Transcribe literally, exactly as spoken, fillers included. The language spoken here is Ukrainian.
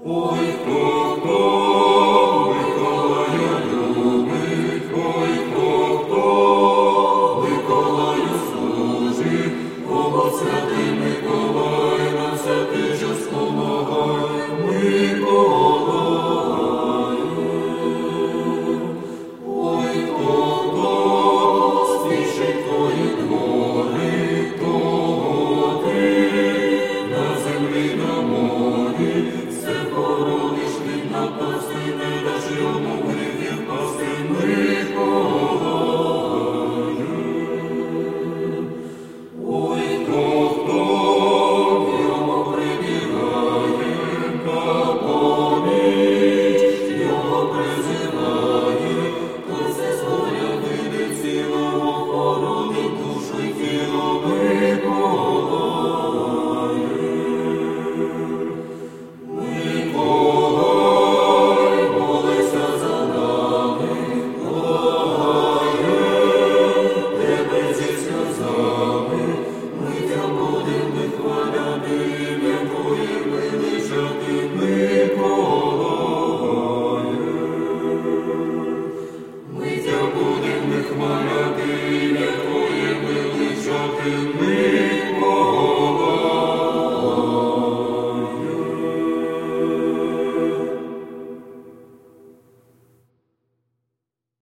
Ой, хто, хто Миколая любить, ой, хто, хто Миколаю служить, кого святий Миколай нам всякий час помагає. Миколаю, ой, хто, хто спішить твої двори, того ти на землі, на морі, все борониш, від напасти не даш йому.